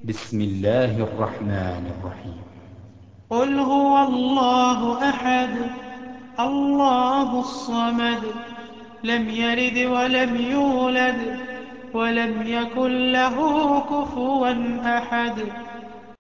بسم الله الرحمن الرحيم. قل هو الله أحد الله الصمد لم يلد ولم يولد ولم يكن له كفوا أحد